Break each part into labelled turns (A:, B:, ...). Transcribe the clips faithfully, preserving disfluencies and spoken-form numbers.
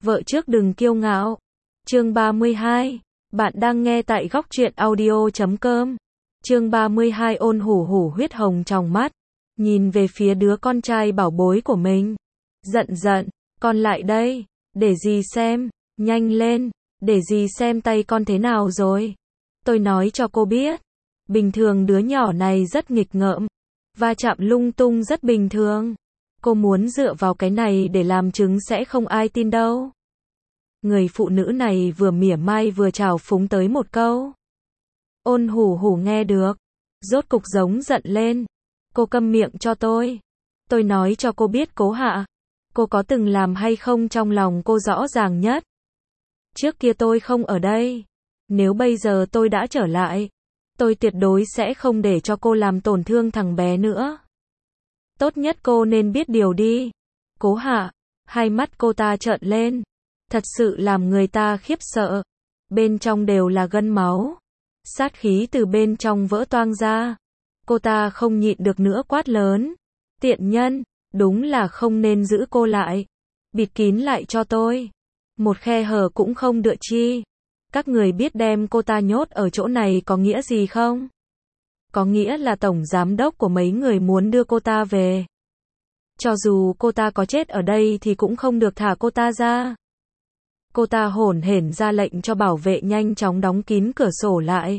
A: Vợ trước đừng kiêu ngạo. Chương ba mươi hai. Bạn đang nghe tại góc truyện audio chấm com. Chương ba mươi hai. Ôn hủ hủ huyết hồng trong mắt, nhìn về phía đứa con trai bảo bối của mình. Giận giận, con lại đây, để dì xem, nhanh lên, để dì xem tay con thế nào rồi. Tôi nói cho cô biết, bình thường đứa nhỏ này rất nghịch ngợm, va chạm lung tung rất bình thường. Cô muốn dựa vào cái này để làm chứng sẽ không ai tin đâu. Người phụ nữ này vừa mỉa mai vừa trào phúng tới một câu. Ôn hủ hủ nghe được, rốt cục giống giận lên. Cô câm miệng cho tôi. Tôi nói cho cô biết Cố Hạ, cô có từng làm hay không trong lòng cô rõ ràng nhất. Trước kia tôi không ở đây. Nếu bây giờ tôi đã trở lại, tôi tuyệt đối sẽ không để cho cô làm tổn thương thằng bé nữa. Tốt nhất cô nên biết điều đi. Cố Hạ, hai mắt cô ta trợn lên, thật sự làm người ta khiếp sợ. Bên trong đều là gân máu, sát khí từ bên trong vỡ toang ra. Cô ta không nhịn được nữa quát lớn. Tiện nhân, đúng là không nên giữ cô lại. Bịt kín lại cho tôi. Một khe hở cũng không đựa chi. Các người biết đem cô ta nhốt ở chỗ này có nghĩa gì không? Có nghĩa là tổng giám đốc của mấy người muốn đưa cô ta về. Cho dù cô ta có chết ở đây thì cũng không được thả cô ta ra. Cô ta hổn hển ra lệnh cho bảo vệ nhanh chóng đóng kín cửa sổ lại.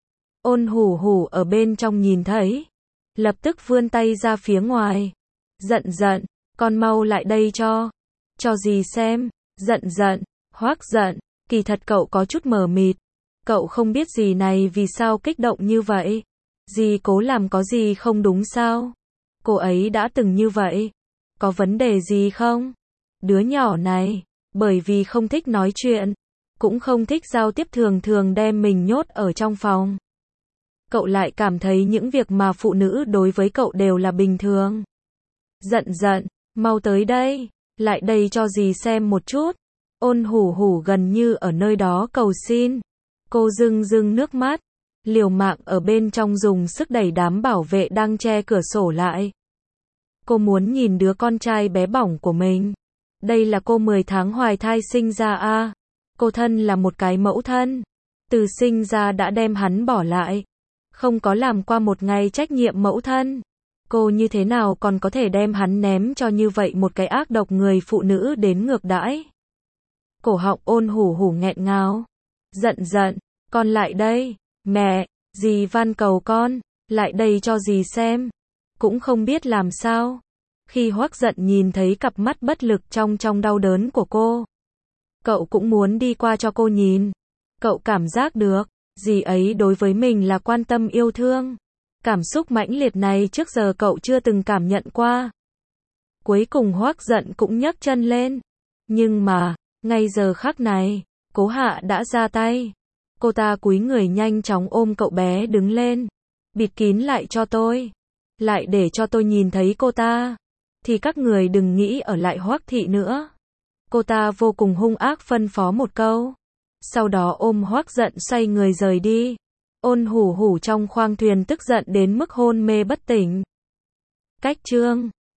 A: Ôn hủ hủ ở bên trong nhìn thấy, lập tức vươn tay ra phía ngoài. Giận giận, con mau lại đây cho. Cho dì xem. Giận giận, Hoắc giận, kỳ thật cậu có chút mờ mịt. Cậu không biết dì này vì sao kích động như vậy. Dì Cố làm có gì không đúng sao? Cô ấy đã từng như vậy. Có vấn đề gì không? Đứa nhỏ này, bởi vì không thích nói chuyện, cũng không thích giao tiếp, thường thường đem mình nhốt ở trong phòng. Cậu lại cảm thấy những việc mà phụ nữ đối với cậu đều là bình thường. Giận giận, mau tới đây, lại đây cho dì xem một chút. Ôn hủ hủ gần như ở nơi đó cầu xin. Cô rưng rưng nước mắt, liều mạng ở bên trong dùng sức đẩy đám bảo vệ đang che cửa sổ lại. Cô muốn nhìn đứa con trai bé bỏng của mình. Đây là cô mười tháng hoài thai sinh ra a. À. Cô thân là một cái mẫu thân, từ sinh ra đã đem hắn bỏ lại, không có làm qua một ngày trách nhiệm mẫu thân. Cô như thế nào còn có thể đem hắn ném cho như vậy một cái ác độc người phụ nữ đến ngược đãi. Cổ họng ôn hủ hủ nghẹn ngào. Giận giận, con lại đây. Mẹ, dì van cầu con, lại đây cho dì xem. Cũng không biết làm sao. Khi Hoắc giận nhìn thấy cặp mắt bất lực trong trong đau đớn của cô, cậu cũng muốn đi qua cho cô nhìn. Cậu cảm giác được, dì ấy đối với mình là quan tâm yêu thương. Cảm xúc mãnh liệt này trước giờ cậu chưa từng cảm nhận qua. Cuối cùng Hoắc giận cũng nhấc chân lên. Nhưng mà, ngay giờ khắc này, Cố Hạ đã ra tay. Cô ta cúi người nhanh chóng ôm cậu bé đứng lên. Bịt kín lại cho tôi. Lại để cho tôi nhìn thấy cô ta. Thì các người đừng nghĩ ở lại Hoắc thị nữa. Cô ta vô cùng hung ác phân phó một câu. Sau đó ôm Hoắc giận xoay người rời đi. Ôn hủ hủ trong khoang thuyền tức giận đến mức hôn mê bất tỉnh. Cách chương